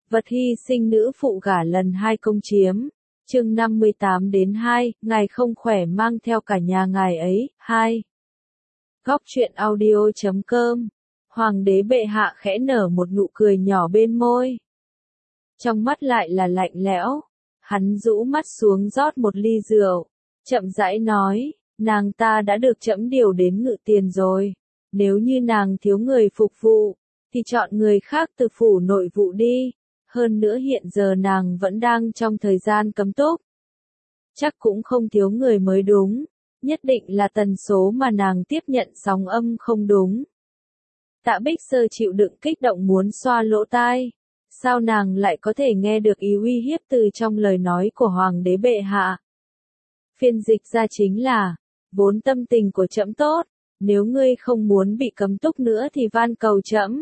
Vật hy sinh nữ phụ gả lần 2 công chiếm. Chương 58-2, ngài không khỏe mang theo cả nhà ngài ấy. 2. Góc truyện audio.com. Hoàng đế bệ hạ khẽ nở một nụ cười nhỏ bên môi. Trong mắt lại là lạnh lẽo. Hắn rũ mắt xuống rót một ly rượu, chậm rãi nói, nàng ta đã được trẫm điều đến Ngự Tiền rồi. Nếu như nàng thiếu người phục vụ, thì chọn người khác từ phủ nội vụ đi. Hơn nữa hiện giờ nàng vẫn đang trong thời gian cấm túc. Chắc cũng không thiếu người mới đúng. Nhất định là tần số mà nàng tiếp nhận sóng âm không đúng. Tạ Bích Sơ chịu đựng kích động muốn xoa lỗ tai. Sao nàng lại có thể nghe được ý uy hiếp từ trong lời nói của Hoàng đế bệ hạ? Phiên dịch ra chính là, vốn tâm tình của trẫm tốt, nếu ngươi không muốn bị cấm túc nữa thì van cầu trẫm.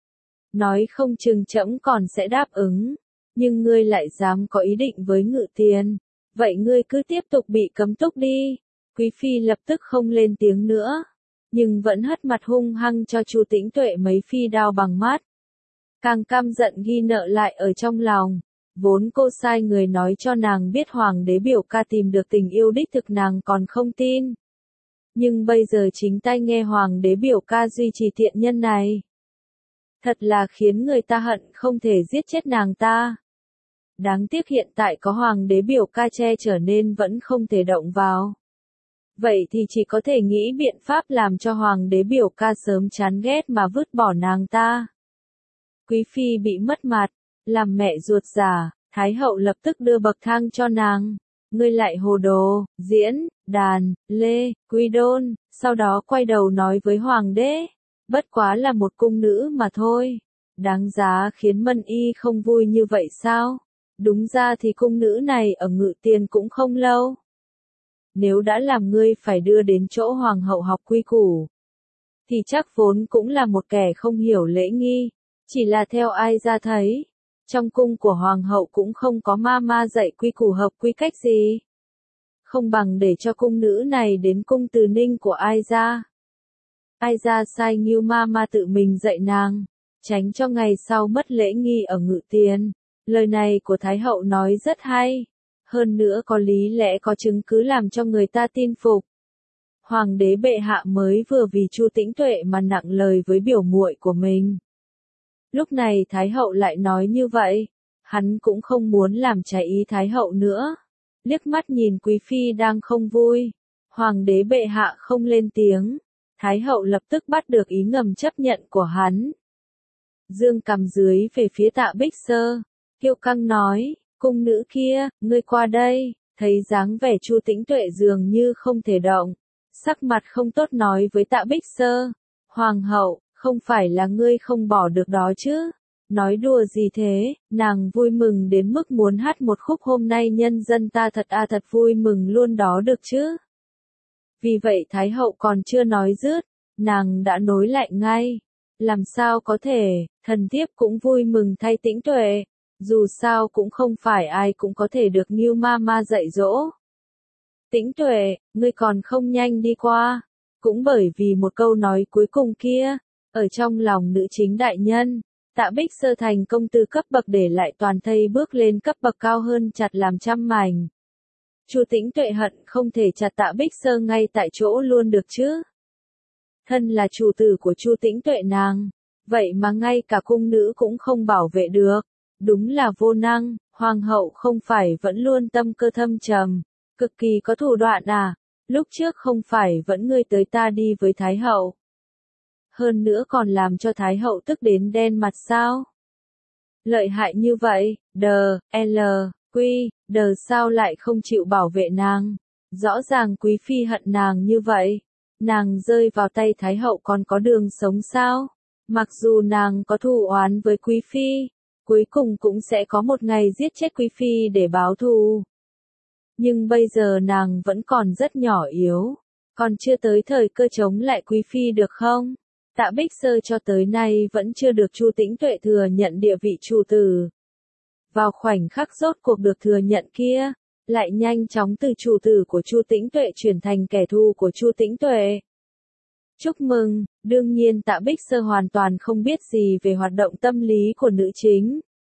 Nói không chừng trẫm còn sẽ đáp ứng, nhưng ngươi lại dám có ý định với Ngự Tiền, vậy ngươi cứ tiếp tục bị cấm túc đi. Quý phi lập tức không lên tiếng nữa, nhưng vẫn hất mặt hung hăng cho Chu Tĩnh Tuệ mấy phi đao bằng mắt. Càng căm giận ghi nợ lại ở trong lòng, vốn cô sai người nói cho nàng biết Hoàng đế biểu ca tìm được tình yêu đích thực nàng còn không tin. Nhưng bây giờ chính tay nghe Hoàng đế biểu ca duy trì thiện nhân này. Thật là khiến người ta hận không thể giết chết nàng ta. Đáng tiếc hiện tại có Hoàng đế biểu ca che chở nên vẫn không thể động vào. Vậy thì chỉ có thể nghĩ biện pháp làm cho Hoàng đế biểu ca sớm chán ghét mà vứt bỏ nàng ta. Quý phi bị mất mặt, làm mẹ ruột già, Thái hậu lập tức đưa bậc thang cho nàng. Ngươi lại hồ đồ, diễn, đàn, lê, quy đôn, sau đó quay đầu nói với Hoàng đế. Bất quá là một cung nữ mà thôi. Đáng giá khiến Mân Y không vui như vậy sao? Đúng ra thì cung nữ này ở Ngự Tiền cũng không lâu. Nếu đã làm ngươi phải đưa đến chỗ hoàng hậu học quy củ, thì chắc vốn cũng là một kẻ không hiểu lễ nghi. Chỉ là theo ai ra thấy, trong cung của hoàng hậu cũng không có ma dạy quy củ hợp quy cách gì. Không bằng để cho cung nữ này đến cung Từ Ninh của ai ra. Ai ra sai Ngưu ma tự mình dạy nàng, tránh cho ngày sau mất lễ nghi ở Ngự Tiền. Lời này của Thái hậu nói rất hay. Hơn nữa có lý lẽ có chứng cứ làm cho người ta tin phục. Hoàng đế bệ hạ mới vừa vì Chu Tĩnh Tuệ mà nặng lời với biểu muội của mình. Lúc này Thái hậu lại nói như vậy, hắn cũng không muốn làm trái ý Thái hậu nữa. Liếc mắt nhìn quý phi đang không vui, Hoàng đế bệ hạ không lên tiếng, Thái hậu lập tức bắt được ý ngầm chấp nhận của hắn. Dương cằm dưới về phía Tạ Bích Sơ, kiêu căng nói, cung nữ kia, ngươi qua đây. Thấy dáng vẻ Chu Tĩnh Tuệ dường như không thể động, sắc mặt không tốt nói với Tạ Bích Sơ, Hoàng hậu, không phải là ngươi không bỏ được đó chứ? Nói đùa gì thế? Nàng vui mừng đến mức muốn hát một khúc hôm nay nhân dân ta thật vui mừng luôn đó được chứ? Vì vậy Thái hậu còn chưa nói dứt, nàng đã nối lại ngay. Làm sao có thể, thần thiếp cũng vui mừng thay Tĩnh Tuệ. Dù sao cũng không phải ai cũng có thể được Ngưu ma dạy dỗ. Tĩnh Tuệ, ngươi còn không nhanh đi qua. Cũng bởi vì một câu nói cuối cùng kia, ở trong lòng nữ chính đại nhân, Tạ Bích Sơ thành công từ cấp bậc để lại toàn thây bước lên cấp bậc cao hơn chặt làm trăm mảnh. Chu Tĩnh Tuệ hận không thể chặt Tạ Bích Sơ ngay tại chỗ luôn được chứ. Thân là chủ tử của Chu Tĩnh Tuệ nàng, vậy mà ngay cả cung nữ cũng không bảo vệ được. Đúng là vô năng, hoàng hậu không phải vẫn luôn tâm cơ thâm trầm, cực kỳ có thủ đoạn à, lúc trước không phải vẫn ngươi tới ta đi với Thái hậu. Hơn nữa còn làm cho Thái hậu tức đến đen mặt sao? Lợi hại như vậy, đờ sao lại không chịu bảo vệ nàng? Rõ ràng quý phi hận nàng như vậy, nàng rơi vào tay Thái hậu còn có đường sống sao? Mặc dù nàng có thù oán với quý phi, cuối cùng cũng sẽ có một ngày giết chết quý phi để báo thù. Nhưng bây giờ nàng vẫn còn rất nhỏ yếu, còn chưa tới thời cơ chống lại quý phi được không? Tạ Bích Sơ cho tới nay vẫn chưa được Chu Tĩnh Tuệ thừa nhận địa vị chủ tử. Vào khoảnh khắc rốt cuộc được thừa nhận kia, lại nhanh chóng từ chủ tử của Chu Tĩnh Tuệ chuyển thành kẻ thù của Chu Tĩnh Tuệ. Chúc mừng, đương nhiên Tạ Bích Sơ hoàn toàn không biết gì về hoạt động tâm lý của nữ chính.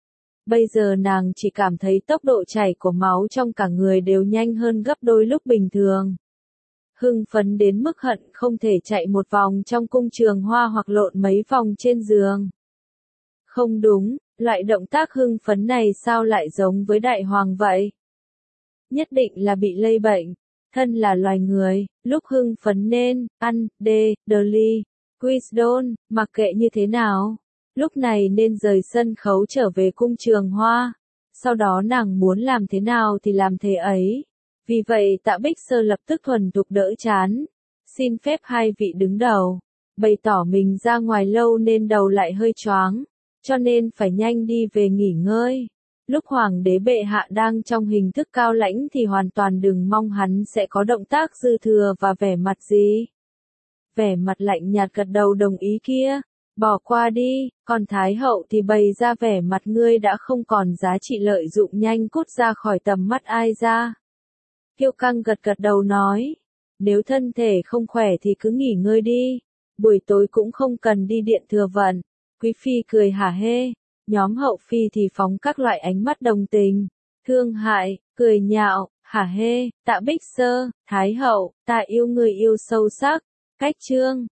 Bây giờ nàng chỉ cảm thấy tốc độ chảy của máu trong cả người đều nhanh hơn gấp đôi lúc bình thường. Hưng phấn đến mức hận không thể chạy một vòng trong cung trường hoa hoặc lộn mấy vòng trên giường. Không đúng, loại động tác hưng phấn này sao lại giống với đại hoàng vậy? Nhất định là bị lây bệnh. Thân là loài người, lúc hưng phấn nên, ăn, Dudley, Wisdom, mặc kệ như thế nào. Lúc này nên rời sân khấu trở về cung trường hoa. Sau đó nàng muốn làm thế nào thì làm thế ấy. Vì vậy Tạ Bích Sơ lập tức thuần thục đỡ chán. Xin phép hai vị đứng đầu. Bày tỏ mình ra ngoài lâu nên đầu lại hơi choáng. Cho nên phải nhanh đi về nghỉ ngơi. Lúc hoàng đế bệ hạ đang trong hình thức cao lãnh thì hoàn toàn đừng mong hắn sẽ có động tác dư thừa và vẻ mặt gì. Vẻ mặt lạnh nhạt gật đầu đồng ý kia. Bỏ qua đi, còn Thái hậu thì bày ra vẻ mặt ngươi đã không còn giá trị lợi dụng nhanh cút ra khỏi tầm mắt ai ra. Kiêu Căng gật gật đầu nói, nếu thân thể không khỏe thì cứ nghỉ ngơi đi, buổi tối cũng không cần đi điện thừa vận. Quý phi cười hả hê, nhóm hậu phi thì phóng các loại ánh mắt đồng tình, thương hại, cười nhạo, hả hê, Tạ Bích Sơ, Thái hậu, ta yêu người yêu sâu sắc, cách chương.